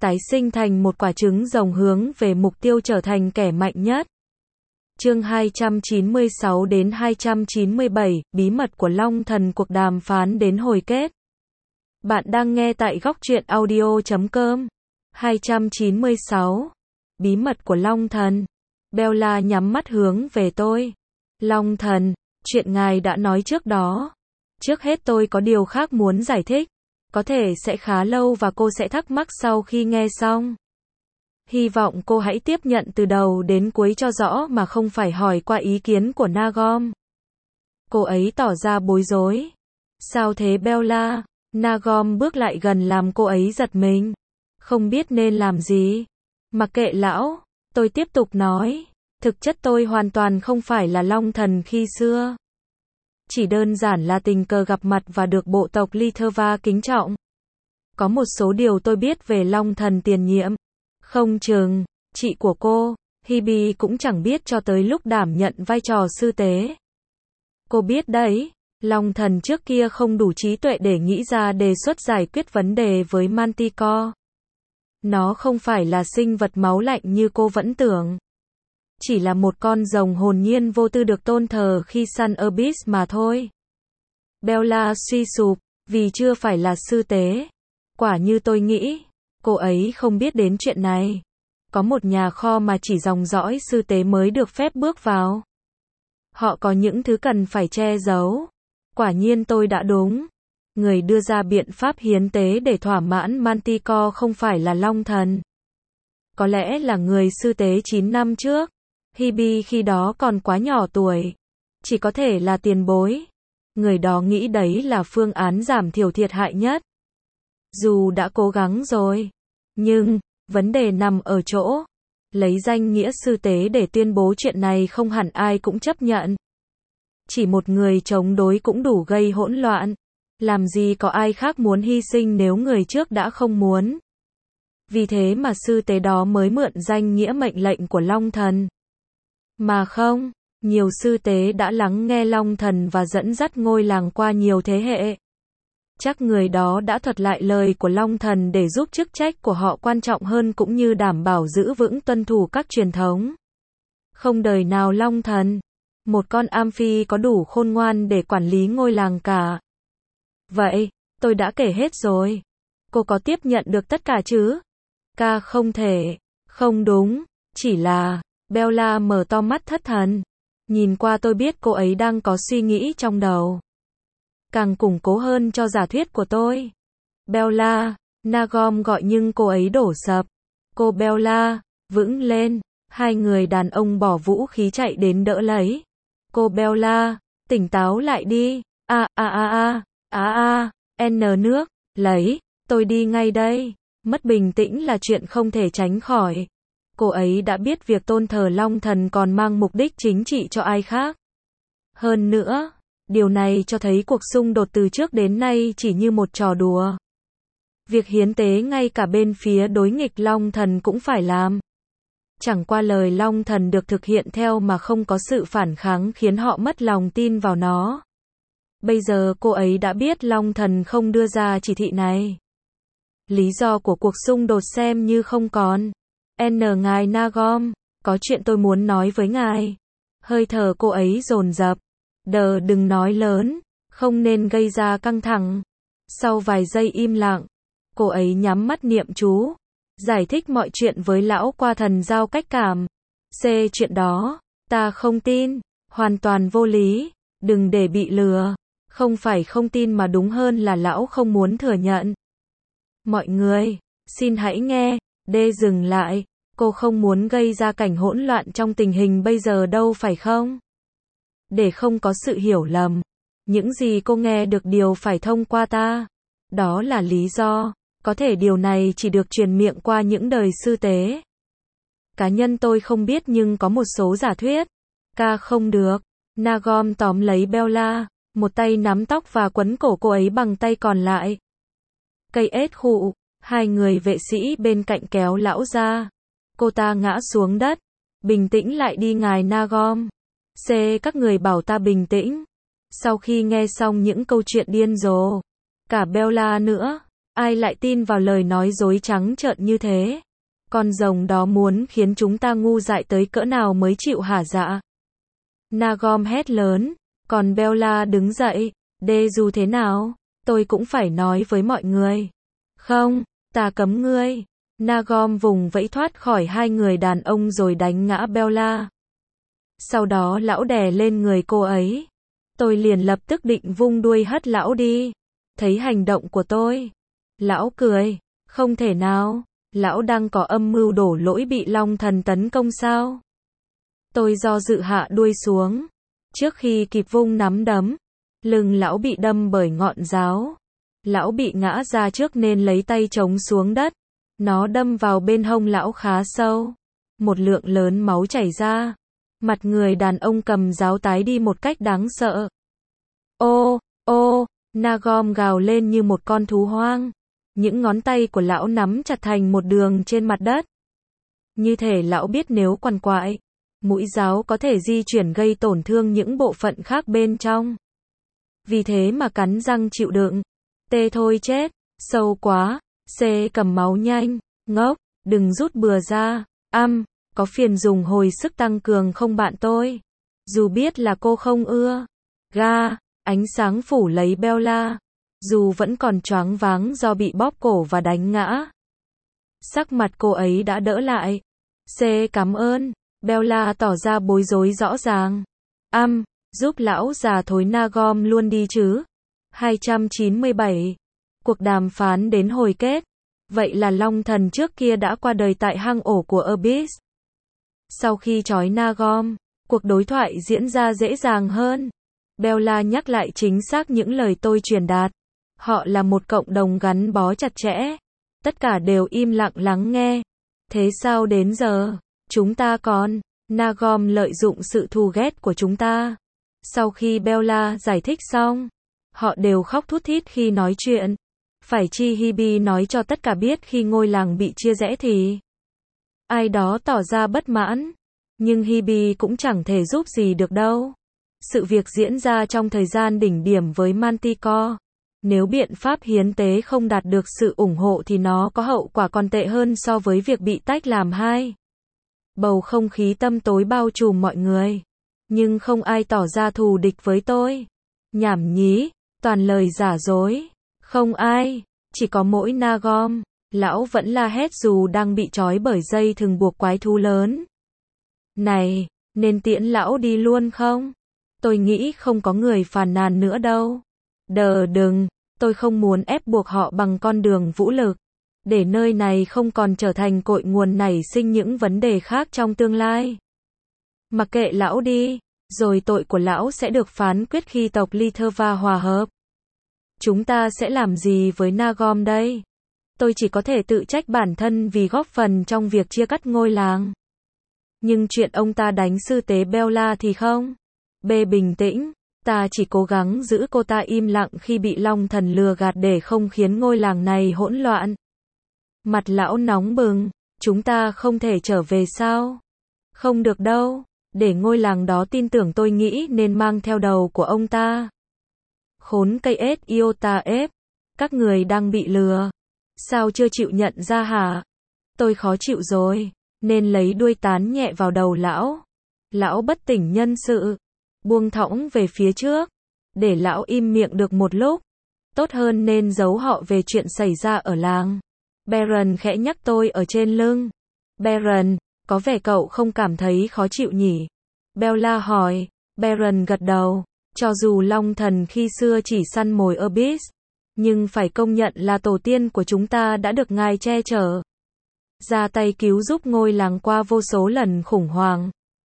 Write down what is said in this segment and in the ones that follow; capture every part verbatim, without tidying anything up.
tái sinh thành một quả trứng rồng hướng về mục tiêu trở thành kẻ mạnh nhất. Chương hai trăm chín mươi sáu đến hai trăm chín mươi bảy, bí mật của Long Thần, cuộc đàm phán đến hồi kết. Bạn đang nghe tại góc truyện audio chấm com. hai trăm chín mươi sáu. Bí mật của Long Thần. Bella nhắm mắt hướng về tôi. Long Thần, chuyện ngài đã nói trước đó. Trước hết tôi có điều khác muốn giải thích. Có thể sẽ khá lâu và cô sẽ thắc mắc sau khi nghe xong. Hy vọng cô hãy tiếp nhận từ đầu đến cuối cho rõ mà không phải hỏi qua ý kiến của Nagom. Cô ấy tỏ ra bối rối. Sao thế Bella? Nagom bước lại gần làm cô ấy giật mình. Không biết nên làm gì. Mặc kệ lão, tôi tiếp tục nói. Thực chất tôi hoàn toàn không phải là Long Thần khi xưa. Chỉ đơn giản là tình cờ gặp mặt và được bộ tộc Litherva kính trọng. Có một số điều tôi biết về Long Thần tiền nhiệm. Không chừng, chị của cô, Hebe cũng chẳng biết cho tới lúc đảm nhận vai trò sư tế. Cô biết đấy, Long Thần trước kia không đủ trí tuệ để nghĩ ra đề xuất giải quyết vấn đề với Manticore. Nó không phải là sinh vật máu lạnh như cô vẫn tưởng. Chỉ là một con rồng hồn nhiên vô tư được tôn thờ khi săn Abyss mà thôi. Bella suy sụp, vì chưa phải là sư tế. Quả như tôi nghĩ, cô ấy không biết đến chuyện này. Có một nhà kho mà chỉ dòng dõi sư tế mới được phép bước vào. Họ có những thứ cần phải che giấu. Quả nhiên tôi đã đúng. Người đưa ra biện pháp hiến tế để thỏa mãn Manticore không phải là Long Thần. Có lẽ là người sư tế chín năm trước. Hebe khi đó còn quá nhỏ tuổi. Chỉ có thể là tiền bối. Người đó nghĩ đấy là phương án giảm thiểu thiệt hại nhất. Dù đã cố gắng rồi. Nhưng, vấn đề nằm ở chỗ. Lấy danh nghĩa sư tế để tuyên bố chuyện này không hẳn ai cũng chấp nhận. Chỉ một người chống đối cũng đủ gây hỗn loạn. Làm gì có ai khác muốn hy sinh nếu người trước đã không muốn. Vì thế mà sư tế đó mới mượn danh nghĩa mệnh lệnh của Long Thần. Mà không, nhiều sư tế đã lắng nghe Long Thần và dẫn dắt ngôi làng qua nhiều thế hệ. Chắc người đó đã thuật lại lời của Long Thần để giúp chức trách của họ quan trọng hơn cũng như đảm bảo giữ vững tuân thủ các truyền thống. Không đời nào Long Thần, một con Amphi có đủ khôn ngoan để quản lý ngôi làng cả. Vậy, tôi đã kể hết rồi. Cô có tiếp nhận được tất cả chứ? Ca không thể. Không đúng, chỉ là... Bella mở to mắt thất thần. Nhìn qua tôi biết cô ấy đang có suy nghĩ trong đầu. Càng củng cố hơn cho giả thuyết của tôi. Bella, Nagom gọi nhưng cô ấy đổ sập. Cô Bella, vững lên. Hai người đàn ông bỏ vũ khí chạy đến đỡ lấy. Cô Bella, tỉnh táo lại đi. A a a a, a a, n nước, lấy, tôi đi ngay đây. Mất bình tĩnh là chuyện không thể tránh khỏi. Cô ấy đã biết việc tôn thờ Long Thần còn mang mục đích chính trị cho ai khác. Hơn nữa, điều này cho thấy cuộc xung đột từ trước đến nay chỉ như một trò đùa. Việc hiến tế ngay cả bên phía đối nghịch Long Thần cũng phải làm. Chẳng qua lời Long Thần được thực hiện theo mà không có sự phản kháng khiến họ mất lòng tin vào nó. Bây giờ cô ấy đã biết Long Thần không đưa ra chỉ thị này. Lý do của cuộc xung đột xem như không còn. N ngài Nagom, có chuyện tôi muốn nói với ngài. Hơi thở cô ấy dồn dập. Đờ đừng nói lớn, không nên gây ra căng thẳng. Sau vài giây im lặng, cô ấy nhắm mắt niệm chú. Giải thích mọi chuyện với lão qua thần giao cách cảm. C chuyện đó, ta không tin, hoàn toàn vô lý, đừng để bị lừa. Không phải không tin mà đúng hơn là lão không muốn thừa nhận. Mọi người, xin hãy nghe, đê dừng lại. Cô không muốn gây ra cảnh hỗn loạn trong tình hình bây giờ đâu phải không? Để không có sự hiểu lầm. Những gì cô nghe được đều phải thông qua ta. Đó là lý do. Có thể điều này chỉ được truyền miệng qua những đời sư tế. Cá nhân tôi không biết nhưng có một số giả thuyết. Ca không được. Nagom tóm lấy Bella. Một tay nắm tóc và quấn cổ cô ấy bằng tay còn lại. Cây ết khụ. Hai người vệ sĩ bên cạnh kéo lão ra. Cô ta ngã xuống đất. Bình tĩnh lại đi ngài Nagom. C các người bảo ta bình tĩnh. Sau khi nghe xong những câu chuyện điên rồ. Cả Bella nữa. Ai lại tin vào lời nói dối trắng trợn như thế? Con rồng đó muốn khiến chúng ta ngu dại tới cỡ nào mới chịu hả dạ? Nagom hét lớn, còn Bella đứng dậy, đê dù thế nào? Tôi cũng phải nói với mọi người. Không, ta cấm ngươi. Nagom vùng vẫy thoát khỏi hai người đàn ông rồi đánh ngã Bella. Sau đó lão đè lên người cô ấy. Tôi liền lập tức định vung đuôi hất lão đi. Thấy hành động của tôi, lão cười, không thể nào, lão đang có âm mưu đổ lỗi bị Long Thần tấn công sao? Tôi do dự hạ đuôi xuống, trước khi kịp vung nắm đấm, lưng lão bị đâm bởi ngọn giáo. Lão bị ngã ra trước nên lấy tay chống xuống đất, nó đâm vào bên hông lão khá sâu, một lượng lớn máu chảy ra. Mặt người đàn ông cầm giáo tái đi một cách đáng sợ. Ô, ô, Nagom gào lên như một con thú hoang. Những ngón tay của lão nắm chặt thành một đường trên mặt đất. Như thể lão biết nếu quằn quại, mũi giáo có thể di chuyển gây tổn thương những bộ phận khác bên trong. Vì thế mà cắn răng chịu đựng. Tê thôi chết, sâu quá, xê cầm máu nhanh, ngốc, đừng rút bừa ra, âm, có phiền dùng hồi sức tăng cường không bạn tôi? Dù biết là cô không ưa. Ga, ánh sáng phủ lấy Bella. Dù vẫn còn choáng váng do bị bóp cổ và đánh ngã. Sắc mặt cô ấy đã đỡ lại. C cảm ơn. Bella tỏ ra bối rối rõ ràng. Âm, giúp lão già thối Nagom luôn đi chứ. hai trăm chín mươi bảy. Cuộc đàm phán đến hồi kết. Vậy là Long Thần trước kia đã qua đời tại hang ổ của Abyss. Sau khi trói Nagom, cuộc đối thoại diễn ra dễ dàng hơn. Bella nhắc lại chính xác những lời tôi truyền đạt. Họ là một cộng đồng gắn bó chặt chẽ. Tất cả đều im lặng lắng nghe. Thế sao đến giờ, chúng ta còn, Nagom lợi dụng sự thù ghét của chúng ta. Sau khi Bella giải thích xong, họ đều khóc thút thít khi nói chuyện. Phải chi Hebe nói cho tất cả biết khi ngôi làng bị chia rẽ thì ai đó tỏ ra bất mãn. Nhưng Hebe cũng chẳng thể giúp gì được đâu. Sự việc diễn ra trong thời gian đỉnh điểm với Manticore. Nếu biện pháp hiến tế không đạt được sự ủng hộ thì nó có hậu quả còn tệ hơn so với việc bị tách làm hai. Bầu không khí tăm tối bao trùm mọi người. Nhưng không ai tỏ ra thù địch với tôi. Nhảm nhí, toàn lời giả dối. Không ai, chỉ có mỗi Nagom. Lão vẫn la hét dù đang bị trói bởi dây thừng buộc quái thú lớn. Này, nên tiễn lão đi luôn không? Tôi nghĩ không có người phàn nàn nữa đâu. Đờ đừng, tôi không muốn ép buộc họ bằng con đường vũ lực. Để nơi này không còn trở thành cội nguồn nảy sinh những vấn đề khác trong tương lai. Mặc kệ lão đi, rồi tội của lão sẽ được phán quyết khi tộc Litherva hòa hợp. Chúng ta sẽ làm gì với Nagom đây? Tôi chỉ có thể tự trách bản thân vì góp phần trong việc chia cắt ngôi làng. Nhưng chuyện ông ta đánh sư tế Bella thì không. B bình tĩnh, ta chỉ cố gắng giữ cô ta im lặng khi bị Long Thần lừa gạt để không khiến ngôi làng này hỗn loạn. Mặt lão nóng bừng, chúng ta không thể trở về sao? Không được đâu, để ngôi làng đó tin tưởng tôi nghĩ nên mang theo đầu của ông ta. Khốn cây ếch Iota ép, các người đang bị lừa. Sao chưa chịu nhận ra hả? Tôi khó chịu rồi, nên lấy đuôi tán nhẹ vào đầu lão. Lão bất tỉnh nhân sự, buông thõng về phía trước, để lão im miệng được một lúc. Tốt hơn nên giấu họ về chuyện xảy ra ở làng. Baron khẽ nhắc tôi ở trên lưng. Baron, có vẻ cậu không cảm thấy khó chịu nhỉ? Bella hỏi. Baron gật đầu. Cho dù Long Thần khi xưa chỉ săn mồi Abyss, nhưng phải công nhận là tổ tiên của chúng ta đã được ngài che chở. Ra tay cứu giúp ngôi làng qua vô số lần khủng hoảng.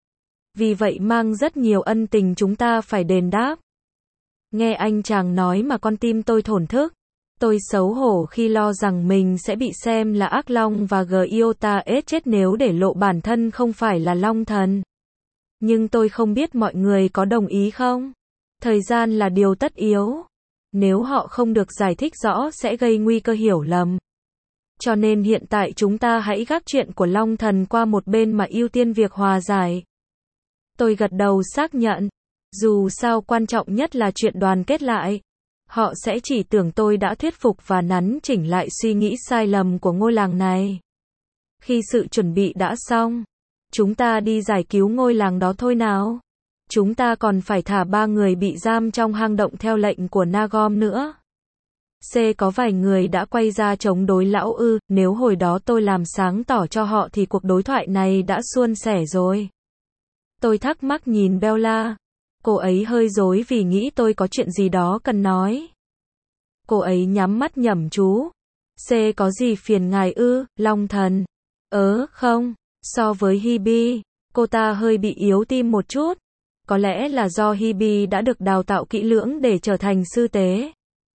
Vì vậy mang rất nhiều ân tình chúng ta phải đền đáp. Nghe anh chàng nói mà con tim tôi thổn thức. Tôi xấu hổ khi lo rằng mình sẽ bị xem là ác long và Giota ết chết nếu để lộ bản thân không phải là Long Thần. Nhưng tôi không biết mọi người có đồng ý không? Thời gian là điều tất yếu. Nếu họ không được giải thích rõ sẽ gây nguy cơ hiểu lầm. Cho nên hiện tại chúng ta hãy gác chuyện của Long Thần qua một bên mà ưu tiên việc hòa giải. Tôi gật đầu xác nhận. Dù sao quan trọng nhất là chuyện đoàn kết lại. Họ sẽ chỉ tưởng tôi đã thuyết phục và nắn chỉnh lại suy nghĩ sai lầm của ngôi làng này. Khi sự chuẩn bị đã xong, chúng ta đi giải cứu ngôi làng đó thôi nào. Chúng ta còn phải thả ba người bị giam trong hang động theo lệnh của Nagom nữa. C. Có vài người đã quay ra chống đối lão ư, nếu hồi đó tôi làm sáng tỏ cho họ thì cuộc đối thoại này đã suôn sẻ rồi. Tôi thắc mắc nhìn Bella. Cô ấy hơi rối vì nghĩ tôi có chuyện gì đó cần nói. Cô ấy nhắm mắt nhẩm chú. C. Có gì phiền ngài ư, Long Thần? Ớ, không. So với Hebe, cô ta hơi bị yếu tim một chút. Có lẽ là do Hebe đã được đào tạo kỹ lưỡng để trở thành sư tế.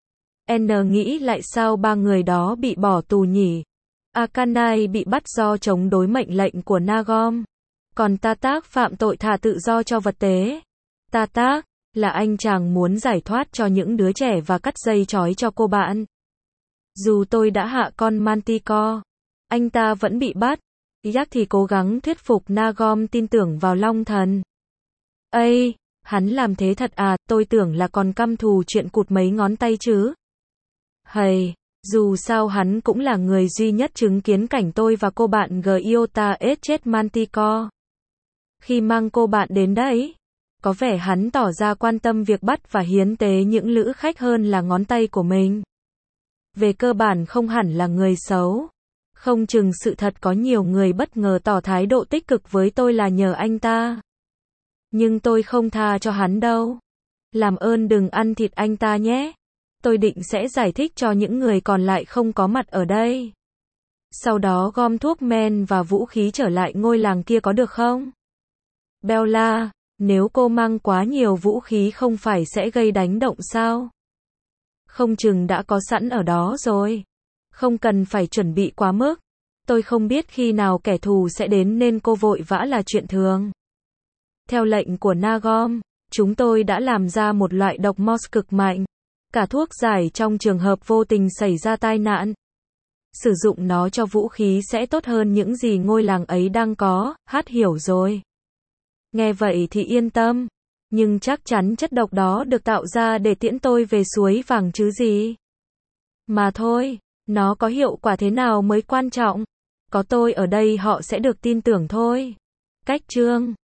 N nghĩ lại sao ba người đó bị bỏ tù nhỉ? Akanai bị bắt do chống đối mệnh lệnh của Nagom. Còn Tatak phạm tội thả tự do cho vật tế. Tatak là anh chàng muốn giải thoát cho những đứa trẻ và cắt dây trói cho cô bạn. Dù tôi đã hạ con Manticore, anh ta vẫn bị bắt. Yak thì cố gắng thuyết phục Nagom tin tưởng vào Long Thần. Ây, hắn làm thế thật à, tôi tưởng là còn căm thù chuyện cụt mấy ngón tay chứ. Hầy, dù sao hắn cũng là người duy nhất chứng kiến cảnh tôi và cô bạn Giota ết chết Manticore. Khi mang cô bạn đến đấy, có vẻ hắn tỏ ra quan tâm việc bắt và hiến tế những lữ khách hơn là ngón tay của mình. Về cơ bản không hẳn là người xấu. Không chừng sự thật có nhiều người bất ngờ tỏ thái độ tích cực với tôi là nhờ anh ta. Nhưng tôi không tha cho hắn đâu. Làm ơn đừng ăn thịt anh ta nhé. Tôi định sẽ giải thích cho những người còn lại không có mặt ở đây. Sau đó gom thuốc men và vũ khí trở lại ngôi làng kia có được không? Bella, nếu cô mang quá nhiều vũ khí không phải sẽ gây đánh động sao? Không chừng đã có sẵn ở đó rồi. Không cần phải chuẩn bị quá mức. Tôi không biết khi nào kẻ thù sẽ đến nên cô vội vã là chuyện thường. Theo lệnh của Nagom, chúng tôi đã làm ra một loại độc Morse cực mạnh. Cả thuốc giải trong trường hợp vô tình xảy ra tai nạn. Sử dụng nó cho vũ khí sẽ tốt hơn những gì ngôi làng ấy đang có, hát hiểu rồi. Nghe vậy thì yên tâm. Nhưng chắc chắn chất độc đó được tạo ra để tiễn tôi về suối vàng chứ gì. Mà thôi, nó có hiệu quả thế nào mới quan trọng. Có tôi ở đây họ sẽ được tin tưởng thôi. Cách chương